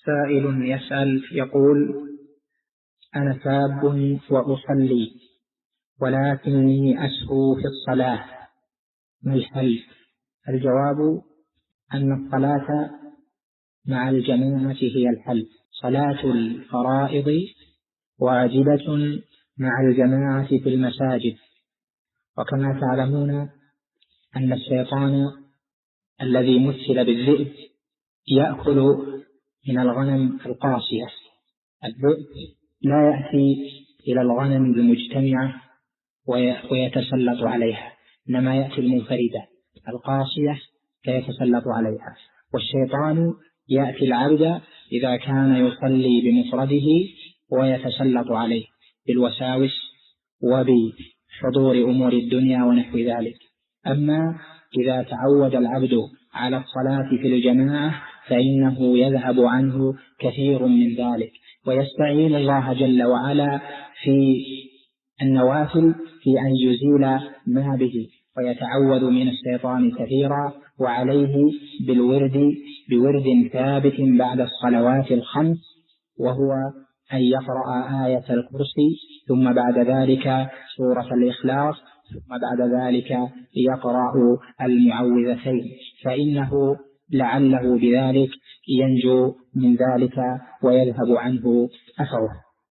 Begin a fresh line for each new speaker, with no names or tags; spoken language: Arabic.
سائل يسأل يقول: أنا شاب وأصلي ولكني أسهو في الصلاة، ما الحل؟ الجواب أن الصلاة مع الجماعة هي الحل. صلاة الفرائض واجبة مع الجماعة في المساجد. وكما تعلمون أن الشيطان الذي مثل بالذئب يأكل من الغنم القاصية. الذئب لا يأتي إلى الغنم المجتمعة ويتسلط عليها، إنما يأتي المنفردة القاصية فيتسلط عليها. والشيطان يأتي العبد إذا كان يصلي بمفرده ويتسلط عليه بالوساوس وبحضور أمور الدنيا ونحو ذلك. أما إذا تعود العبد على الصلاة في الجماعة فإنه يذهب عنه كثير من ذلك، ويستعين الله جل وعلا في النوافل في أن يزيل ما به، ويتعوذ من الشيطان كثيرا. وعليه بورد ثابت بعد الصلوات الخمس، وهو أن يقرأ آية الكرسي، ثم بعد ذلك سورة الإخلاص، ثم بعد ذلك يقرأ المعوذتين، فإنه لعله بذلك ينجو من ذلك ويذهب عنه أثره.